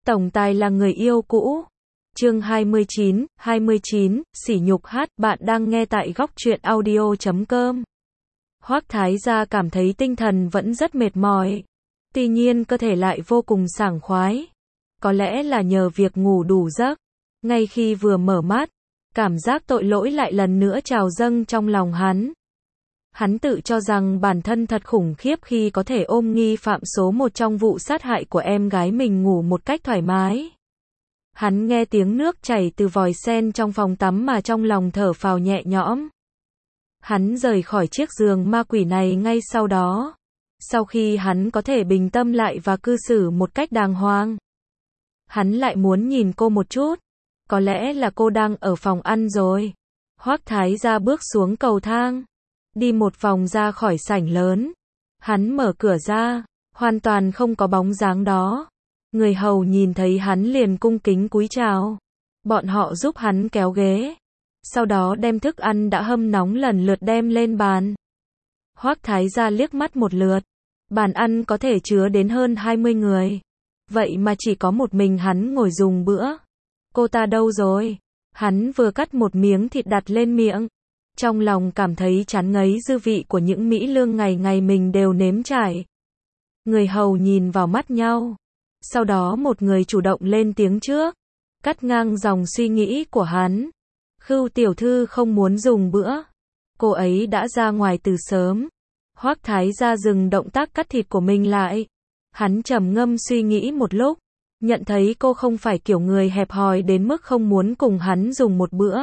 Tổng tài là người yêu cũ. Chương 29, sỉ nhục hát, bạn đang nghe tại góc truyện audio.com. Hoắc Thái gia cảm thấy tinh thần vẫn rất mệt mỏi. Tuy nhiên cơ thể lại vô cùng sảng khoái. Có lẽ là nhờ việc ngủ đủ giấc. Ngay khi vừa mở mắt, cảm giác tội lỗi lại lần nữa trào dâng trong lòng hắn. Hắn tự cho rằng bản thân thật khủng khiếp khi có thể ôm nghi phạm số 1 trong vụ sát hại của em gái mình ngủ một cách thoải mái. Hắn nghe tiếng nước chảy từ vòi sen trong phòng tắm mà trong lòng thở phào nhẹ nhõm. Hắn rời khỏi chiếc giường ma quỷ này ngay sau đó. Sau khi hắn có thể bình tâm lại và cư xử một cách đàng hoàng, hắn lại muốn nhìn cô một chút. Có lẽ là cô đang ở phòng ăn rồi. Hoắc Thái gia bước xuống cầu thang, đi một vòng ra khỏi sảnh lớn. Hắn mở cửa ra, hoàn toàn không có bóng dáng đó. Người hầu nhìn thấy hắn liền cung kính cúi chào. Bọn họ giúp hắn kéo ghế, sau đó đem thức ăn đã hâm nóng lần lượt đem lên bàn. Hoắc Thái gia liếc mắt một lượt, bàn ăn có thể chứa đến hơn 20 người. Vậy mà chỉ có một mình hắn ngồi dùng bữa. Cô ta đâu rồi? Hắn vừa cắt một miếng thịt đặt lên miệng, trong lòng cảm thấy chán ngấy dư vị của những mỹ lương ngày ngày mình đều nếm trải. Người hầu nhìn vào mắt nhau, sau đó một người chủ động lên tiếng trước, cắt ngang dòng suy nghĩ của hắn. Khưu tiểu thư không muốn dùng bữa. Cô ấy đã ra ngoài từ sớm. Hoắc Thái gia dừng động tác cắt thịt của mình lại. Hắn trầm ngâm suy nghĩ một lúc, nhận thấy cô không phải kiểu người hẹp hòi đến mức không muốn cùng hắn dùng một bữa.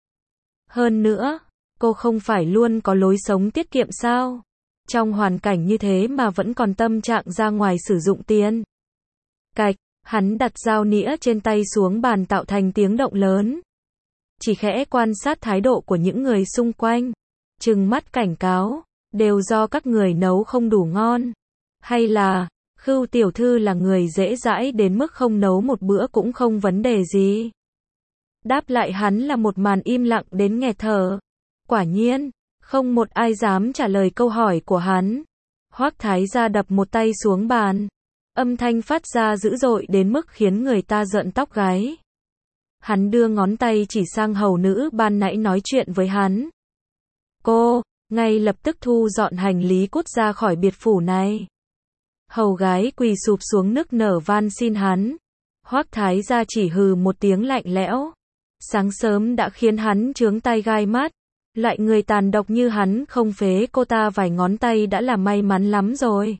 Hơn nữa, cô không phải luôn có lối sống tiết kiệm sao? Trong hoàn cảnh như thế mà vẫn còn tâm trạng ra ngoài sử dụng tiền. Cạch, hắn đặt dao nĩa trên tay xuống bàn tạo thành tiếng động lớn. Chỉ khẽ quan sát thái độ của những người xung quanh, trừng mắt cảnh cáo, đều do các người nấu không đủ ngon. Hay là, Khưu tiểu thư là người dễ dãi đến mức không nấu một bữa cũng không vấn đề gì. Đáp lại hắn là một màn im lặng đến nghẹt thở. Quả nhiên, không một ai dám trả lời câu hỏi của hắn. Hoắc Thái gia đập một tay xuống bàn. Âm thanh phát ra dữ dội đến mức khiến người ta rợn tóc gáy. Hắn đưa ngón tay chỉ sang hầu nữ ban nãy nói chuyện với hắn. Cô, ngay lập tức thu dọn hành lý cút ra khỏi biệt phủ này. Hầu gái quỳ sụp xuống nức nở van xin hắn. Hoắc Thái gia chỉ hừ một tiếng lạnh lẽo. Sáng sớm đã khiến hắn chướng tai gai mắt. Loại người tàn độc như hắn không phế cô ta vài ngón tay đã là may mắn lắm rồi.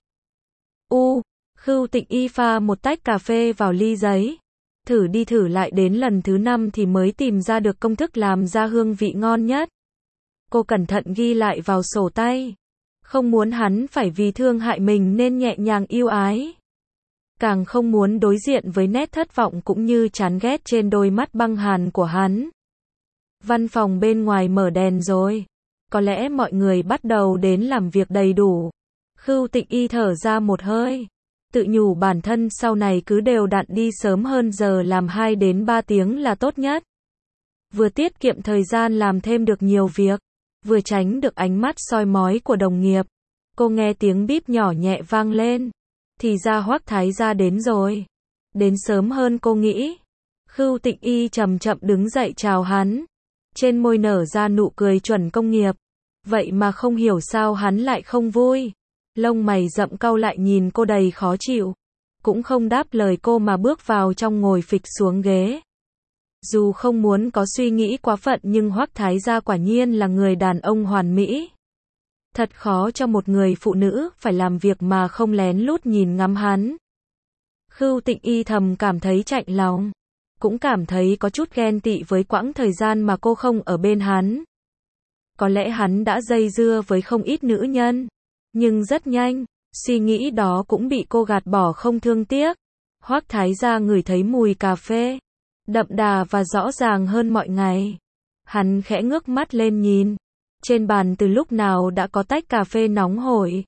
Khưu Tịnh Y pha một tách cà phê vào ly giấy. Thử đi thử lại đến lần thứ 5 thì mới tìm ra được công thức làm ra hương vị ngon nhất. Cô cẩn thận ghi lại vào sổ tay. Không muốn hắn phải vì thương hại mình nên nhẹ nhàng yêu ái. Càng không muốn đối diện với nét thất vọng cũng như chán ghét trên đôi mắt băng hàn của hắn. Văn phòng bên ngoài mở đèn rồi. Có lẽ mọi người bắt đầu đến làm việc đầy đủ. Khưu Tịnh Y thở ra một hơi. Tự nhủ bản thân sau này cứ đều đặn đi sớm hơn giờ làm 2 đến 3 tiếng là tốt nhất. Vừa tiết kiệm thời gian làm thêm được nhiều việc, vừa tránh được ánh mắt soi mói của đồng nghiệp. Cô nghe tiếng bíp nhỏ nhẹ vang lên. Thì ra Hoắc Thái gia đến rồi. Đến sớm hơn cô nghĩ. Khưu Tịnh Y chậm chậm đứng dậy chào hắn. Trên môi nở ra nụ cười chuẩn công nghiệp. Vậy mà không hiểu sao hắn lại không vui. Lông mày rậm cau lại nhìn cô đầy khó chịu. Cũng không đáp lời cô mà bước vào trong ngồi phịch xuống ghế. Dù không muốn có suy nghĩ quá phận nhưng Hoắc Thái gia quả nhiên là người đàn ông hoàn mỹ. Thật khó cho một người phụ nữ phải làm việc mà không lén lút nhìn ngắm hắn. Khưu Tịnh Y thầm cảm thấy chạnh lòng. Cũng cảm thấy có chút ghen tị với quãng thời gian mà cô không ở bên hắn. Có lẽ hắn đã dây dưa với không ít nữ nhân. Nhưng rất nhanh, suy nghĩ đó cũng bị cô gạt bỏ không thương tiếc. Hoắc Thái gia ngửi thấy mùi cà phê đậm đà và rõ ràng hơn mọi ngày. Hắn khẽ ngước mắt lên nhìn. Trên bàn từ lúc nào đã có tách cà phê nóng hổi.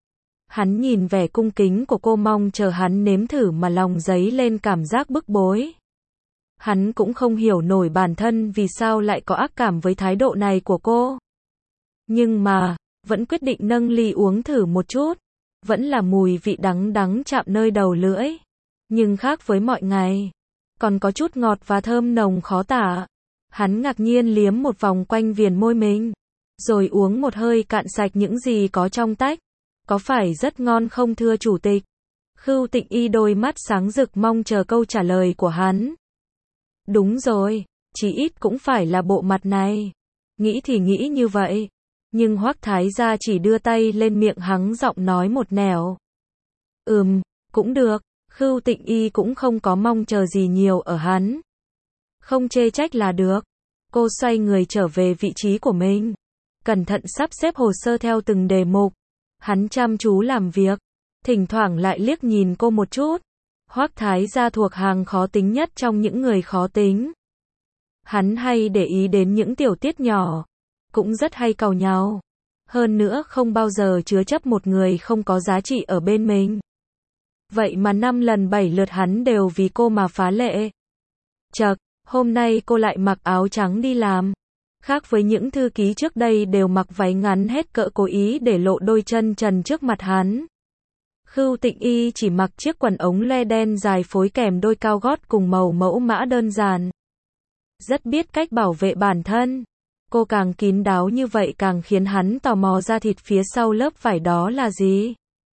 Hắn nhìn vẻ cung kính của cô mong chờ hắn nếm thử mà lòng dấy lên cảm giác bức bối. Hắn cũng không hiểu nổi bản thân vì sao lại có ác cảm với thái độ này của cô. Nhưng mà, vẫn quyết định nâng ly uống thử một chút. Vẫn là mùi vị đắng đắng chạm nơi đầu lưỡi. nhưng khác với mọi ngày. Còn có chút ngọt và thơm nồng khó tả. Hắn ngạc nhiên liếm một vòng quanh viền môi mình, rồi uống một hơi cạn sạch những gì có trong tách. Có phải rất ngon không thưa chủ tịch? Khưu Tịnh Y đôi mắt sáng rực mong chờ câu trả lời của hắn. Đúng rồi, chí ít cũng phải là bộ mặt này. Nghĩ thì nghĩ như vậy. Nhưng Hoắc Thái gia chỉ đưa tay lên miệng hắng giọng nói một nẻo. Cũng được. Khưu Tịnh Y cũng không có mong chờ gì nhiều ở hắn. Không chê trách là được. Cô xoay người trở về vị trí của mình. Cẩn thận sắp xếp hồ sơ theo từng đề mục. Hắn chăm chú làm việc. Thỉnh thoảng lại liếc nhìn cô một chút. Hoắc Thái gia thuộc hàng khó tính nhất trong những người khó tính. Hắn hay để ý đến những tiểu tiết nhỏ. Cũng rất hay càu nhau. Hơn nữa không bao giờ chứa chấp một người không có giá trị ở bên mình. Vậy mà 5 lần 7 lượt hắn đều vì cô mà phá lệ. Chậc, hôm nay cô lại mặc áo trắng đi làm. Khác với những thư ký trước đây đều mặc váy ngắn hết cỡ cố ý để lộ đôi chân trần trước mặt hắn. Khưu Tịnh Y chỉ mặc chiếc quần ống le đen dài phối kèm đôi cao gót cùng màu mẫu mã đơn giản. Rất biết cách bảo vệ bản thân. Cô càng kín đáo như vậy càng khiến hắn tò mò da thịt phía sau lớp vải đó là gì.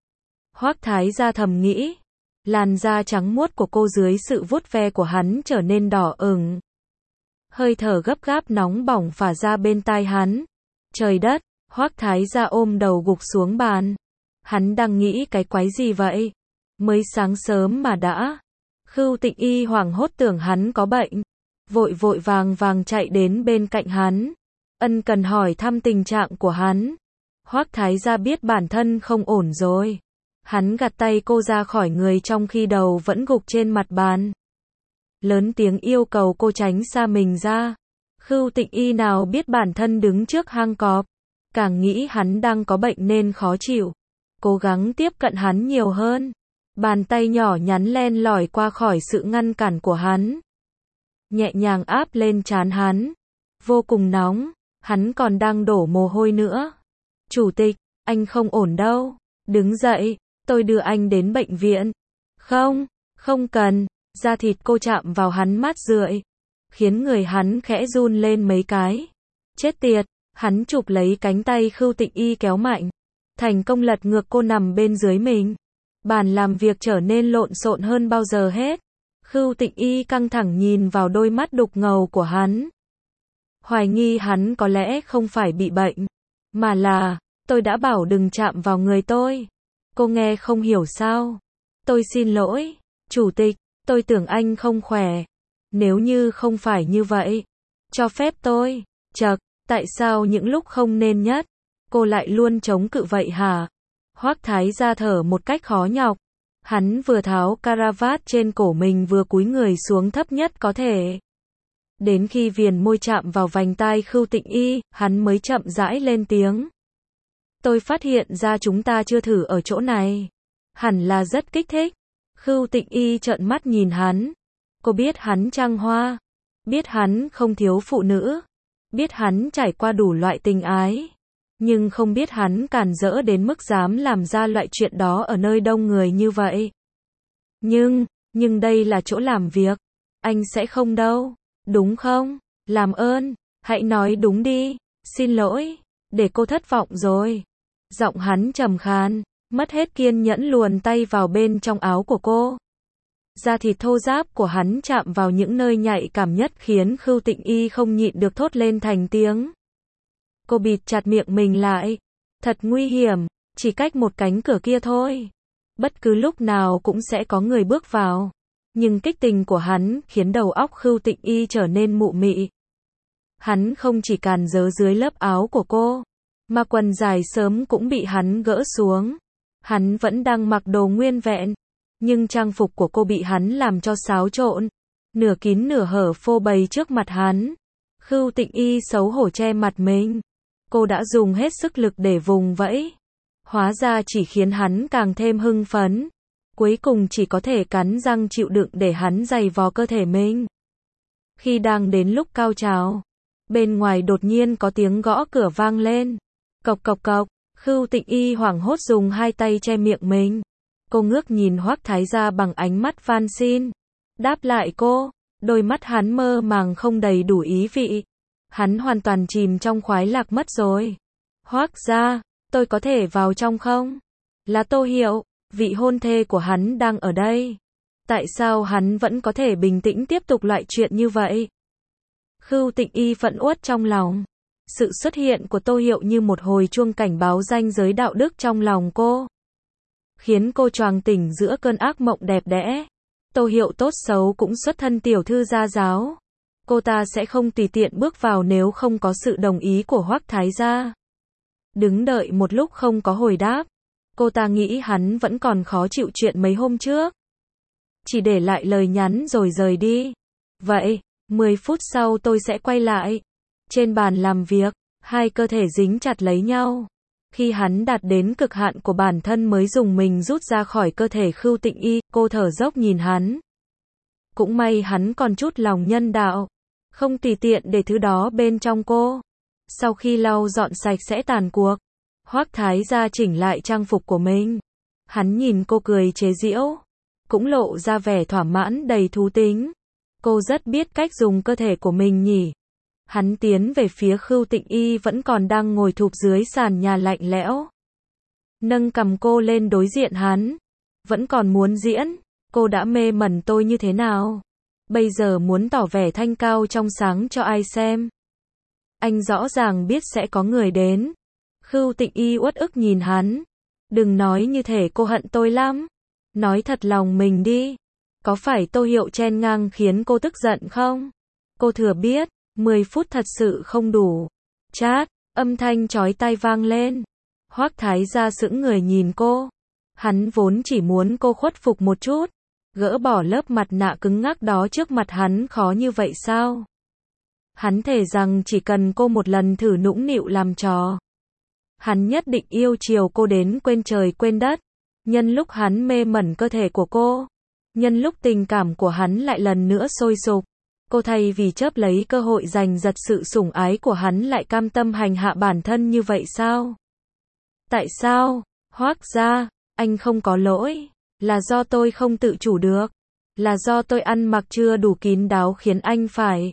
Hoắc Thái gia thầm nghĩ. Làn da trắng muốt của cô dưới sự vuốt ve của hắn trở nên đỏ ửng. Hơi thở gấp gáp nóng bỏng phả ra bên tai hắn. Trời đất, Hoắc Thái gia ôm đầu gục xuống bàn. Hắn đang nghĩ cái quái gì vậy? Mới sáng sớm mà đã. Khưu Tịnh Y hoảng hốt tưởng hắn có bệnh. Vội vội vàng vàng chạy đến bên cạnh hắn. Ân cần hỏi thăm tình trạng của hắn. Hoắc Thái gia biết bản thân không ổn rồi. Hắn gạt tay cô ra khỏi người trong khi đầu vẫn gục trên mặt bàn. Lớn tiếng yêu cầu cô tránh xa mình ra. Khưu Tịnh Y nào biết bản thân đứng trước hang cọp. Càng nghĩ hắn đang có bệnh nên khó chịu. Cố gắng tiếp cận hắn nhiều hơn. Bàn tay nhỏ nhắn len lỏi qua khỏi sự ngăn cản của hắn. Nhẹ nhàng áp lên trán hắn. Vô cùng nóng. Hắn còn đang đổ mồ hôi nữa. Chủ tịch, anh không ổn đâu. Đứng dậy, tôi đưa anh đến bệnh viện. Không, không cần. Da thịt cô chạm vào hắn mát rượi. Khiến người hắn khẽ run lên mấy cái. Chết tiệt, hắn chụp lấy cánh tay Khưu Tịnh Y kéo mạnh. Thành công lật ngược cô nằm bên dưới mình. Bàn làm việc trở nên lộn xộn hơn bao giờ hết. Khưu Tịnh Y căng thẳng nhìn vào đôi mắt đục ngầu của hắn. Hoài nghi hắn có lẽ không phải bị bệnh. Mà là, tôi đã bảo đừng chạm vào người tôi. Cô nghe không hiểu sao? Tôi xin lỗi, chủ tịch, tôi tưởng anh không khỏe. Nếu như không phải như vậy, cho phép tôi. Chậc, tại sao những lúc không nên nhất, cô lại luôn chống cự vậy hả? Hoắc Thái gia thở một cách khó nhọc. Hắn vừa tháo caravat trên cổ mình vừa cúi người xuống thấp nhất có thể. Đến khi viền môi chạm vào vành tai Khưu Tịnh Y, hắn mới chậm rãi lên tiếng. Tôi phát hiện ra chúng ta chưa thử ở chỗ này. Hẳn là rất kích thích. Khưu Tịnh Y trợn mắt nhìn hắn. Cô biết hắn trăng hoa. Biết hắn không thiếu phụ nữ. Biết hắn trải qua đủ loại tình ái. Nhưng không biết hắn càn rỡ đến mức dám làm ra loại chuyện đó ở nơi đông người như vậy. Nhưng đây là chỗ làm việc. Anh sẽ không đâu. Đúng không? Làm ơn, hãy nói đúng đi. Xin lỗi, để cô thất vọng rồi. Giọng hắn trầm khàn, mất hết kiên nhẫn luồn tay vào bên trong áo của cô. Da thịt thô ráp của hắn chạm vào những nơi nhạy cảm nhất khiến Khưu Tịnh Y không nhịn được thốt lên thành tiếng. Cô bịt chặt miệng mình lại. Thật nguy hiểm, chỉ cách một cánh cửa kia thôi. Bất cứ lúc nào cũng sẽ có người bước vào. Nhưng kích tình của hắn khiến đầu óc Khưu Tịnh Y trở nên mụ mị. Hắn không chỉ càn rỡ dưới lớp áo của cô, mà quần dài sớm cũng bị hắn gỡ xuống. Hắn vẫn đang mặc đồ nguyên vẹn, nhưng trang phục của cô bị hắn làm cho xáo trộn, nửa kín nửa hở phô bày trước mặt hắn. Khưu Tịnh Y xấu hổ che mặt mình. Cô đã dùng hết sức lực để vùng vẫy. Hóa ra chỉ khiến hắn càng thêm hưng phấn. Cuối cùng chỉ có thể cắn răng chịu đựng để hắn giày vò cơ thể mình. Khi đang đến lúc cao trào, bên ngoài đột nhiên có tiếng gõ cửa vang lên. Cộc cộc cộc, Khưu Tịnh Y hoảng hốt dùng hai tay che miệng mình. Cô ngước nhìn Hoắc Thái Gia bằng ánh mắt van xin. Đáp lại cô, đôi mắt hắn mơ màng không đầy đủ ý vị. Hắn hoàn toàn chìm trong khoái lạc mất rồi. Hoắc gia, tôi có thể vào trong không? Là Tô Hiệu, vị hôn thê của hắn đang ở đây. Tại sao hắn vẫn có thể bình tĩnh tiếp tục loại chuyện như vậy? Khưu Tịnh Y phẫn uất trong lòng. Sự xuất hiện của Tô Hiệu như một hồi chuông cảnh báo ranh giới đạo đức trong lòng cô. Khiến cô choàng tỉnh giữa cơn ác mộng đẹp đẽ. Tô Hiệu tốt xấu cũng xuất thân tiểu thư gia giáo. Cô ta sẽ không tùy tiện bước vào nếu không có sự đồng ý của Hoắc Thái Gia. Đứng đợi một lúc không có hồi đáp. Cô ta nghĩ hắn vẫn còn khó chịu chuyện mấy hôm trước. Chỉ để lại lời nhắn rồi rời đi. Vậy, 10 phút sau tôi sẽ quay lại. Trên bàn làm việc, hai cơ thể dính chặt lấy nhau. Khi hắn đạt đến cực hạn của bản thân mới dùng mình rút ra khỏi cơ thể Khưu Tịnh Y, cô thở dốc nhìn hắn. Cũng may hắn còn chút lòng nhân đạo. Không tùy tiện để thứ đó bên trong cô. Sau khi lau dọn sạch sẽ tàn cuộc, Hoắc Thái Gia chỉnh lại trang phục của mình. Hắn nhìn cô cười chế giễu, cũng lộ ra vẻ thỏa mãn đầy thú tính. Cô rất biết cách dùng cơ thể của mình nhỉ. Hắn tiến về phía Khưu Tịnh Y vẫn còn đang ngồi thụp dưới sàn nhà lạnh lẽo. Nâng cầm cô lên đối diện hắn. Vẫn còn muốn diễn, cô đã mê mẩn tôi như thế nào? Bây giờ muốn tỏ vẻ thanh cao trong sáng cho ai xem? Anh rõ ràng biết sẽ có người đến. Khưu Tịnh Y uất ức nhìn hắn. Đừng nói như thể cô hận tôi lắm. Nói thật lòng mình đi. Có phải Tô Hiệu chen ngang khiến cô tức giận không? Cô thừa biết, 10 phút thật sự không đủ. Chát, âm thanh chói tai vang lên. Hoắc Thái Gia sững người nhìn cô. Hắn vốn chỉ muốn cô khuất phục một chút. Gỡ bỏ lớp mặt nạ cứng ngắc đó trước mặt hắn khó như vậy sao? Hắn thề rằng chỉ cần cô một lần thử nũng nịu làm trò. Hắn nhất định yêu chiều cô đến quên trời quên đất. Nhân lúc hắn mê mẩn cơ thể của cô. Nhân lúc tình cảm của hắn lại lần nữa sôi sục. Cô thay vì chớp lấy cơ hội giành giật sự sủng ái của hắn lại cam tâm hành hạ bản thân như vậy sao? Tại sao? Hoắc gia, anh không có lỗi. Là do tôi không tự chủ được. Là do tôi ăn mặc chưa đủ kín đáo khiến anh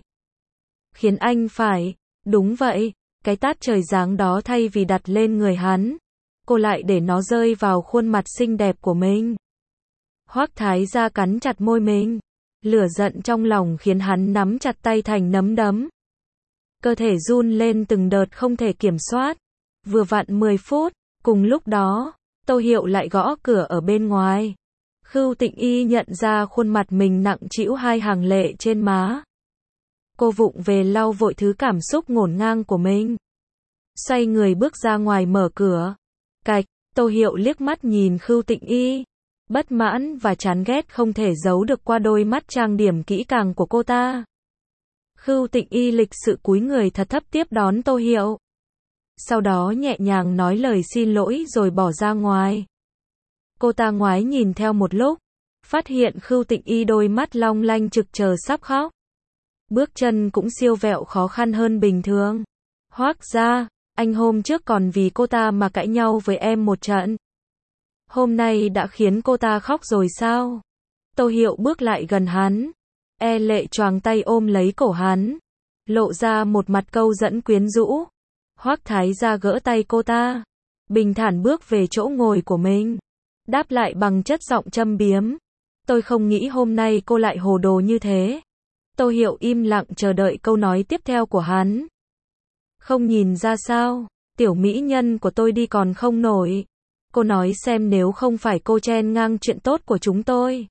phải. Đúng vậy, cái tát trời giáng đó thay vì đặt lên người hắn. Cô lại để nó rơi vào khuôn mặt xinh đẹp của mình. Hoắc Thái Gia cắn chặt môi mình. Lửa giận trong lòng khiến hắn nắm chặt tay thành nắm đấm. Cơ thể run lên từng đợt không thể kiểm soát. Vừa vặn 10 phút, cùng lúc đó, Tô Hiệu lại gõ cửa ở bên ngoài. Khưu Tịnh Y nhận ra khuôn mặt mình nặng trĩu hai hàng lệ trên má. Cô vụng về lau vội thứ cảm xúc ngổn ngang của mình. Xoay người bước ra ngoài mở cửa. Cạch, Tô Hiệu liếc mắt nhìn Khưu Tịnh Y. Bất mãn và chán ghét không thể giấu được qua đôi mắt trang điểm kỹ càng của cô ta. Khưu Tịnh Y lịch sự cúi người thật thấp tiếp đón Tô Hiệu. Sau đó nhẹ nhàng nói lời xin lỗi rồi bỏ ra ngoài. Cô ta ngoái nhìn theo một lúc, phát hiện Khưu Tịnh Y đôi mắt long lanh trực chờ sắp khóc. Bước chân cũng siêu vẹo khó khăn hơn bình thường. Hoắc gia, anh hôm trước còn vì cô ta mà cãi nhau với em một trận. Hôm nay đã khiến cô ta khóc rồi sao? Tô Hiệu bước lại gần hắn. E lệ choàng tay ôm lấy cổ hắn. Lộ ra một mặt câu dẫn quyến rũ. Hoắc Thái Gia gỡ tay cô ta. Bình thản bước về chỗ ngồi của mình. Đáp lại bằng chất giọng châm biếm. Tôi không nghĩ hôm nay cô lại hồ đồ như thế. Tô Hiệu im lặng chờ đợi câu nói tiếp theo của hắn. Không nhìn ra sao, tiểu mỹ nhân của tôi đi còn không nổi. Cô nói xem nếu không phải cô chen ngang chuyện tốt của chúng tôi.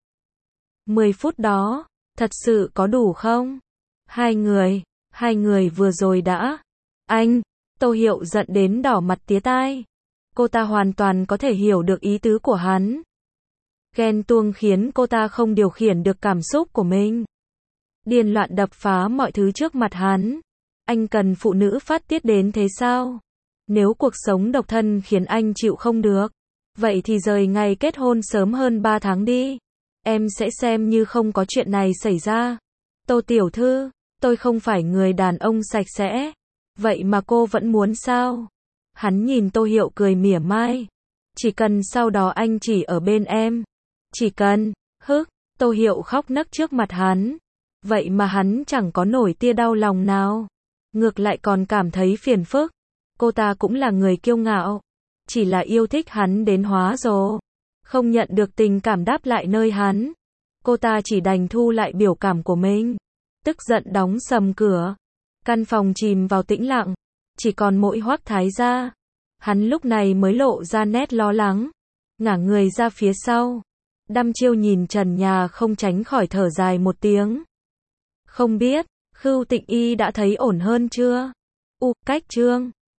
10 phút đó, thật sự có đủ không? Hai người vừa rồi đã. Anh, Tô Hiệu giận đến đỏ mặt tía tai. Cô ta hoàn toàn có thể hiểu được ý tứ của hắn. Ghen tuông khiến cô ta không điều khiển được cảm xúc của mình. Điên loạn đập phá mọi thứ trước mặt hắn. Anh cần phụ nữ phát tiết đến thế sao? Nếu cuộc sống độc thân khiến anh chịu không được, vậy thì rời ngày kết hôn sớm hơn 3 tháng đi. Em sẽ xem như không có chuyện này xảy ra. Tô tiểu thư, tôi không phải người đàn ông sạch sẽ. Vậy mà cô vẫn muốn sao? Hắn nhìn Tô Hiệu cười mỉa mai. Chỉ cần sau đó anh chỉ ở bên em. Chỉ cần, Tô Hiệu khóc nấc trước mặt hắn. Vậy mà hắn chẳng có nổi tia đau lòng nào. Ngược lại còn cảm thấy phiền phức. Cô ta cũng là người kiêu ngạo. Chỉ là yêu thích hắn đến hóa rồ. Không nhận được tình cảm đáp lại nơi hắn. Cô ta chỉ đành thu lại biểu cảm của mình. Tức giận đóng sầm cửa. Căn phòng chìm vào tĩnh lặng. Chỉ còn mỗi Hoắc Thái gia. Hắn lúc này mới lộ ra nét lo lắng. Ngả người ra phía sau. Đăm chiêu nhìn trần nhà không tránh khỏi thở dài một tiếng. Không biết, Khưu Tịnh Y đã thấy ổn hơn chưa? Cách Trương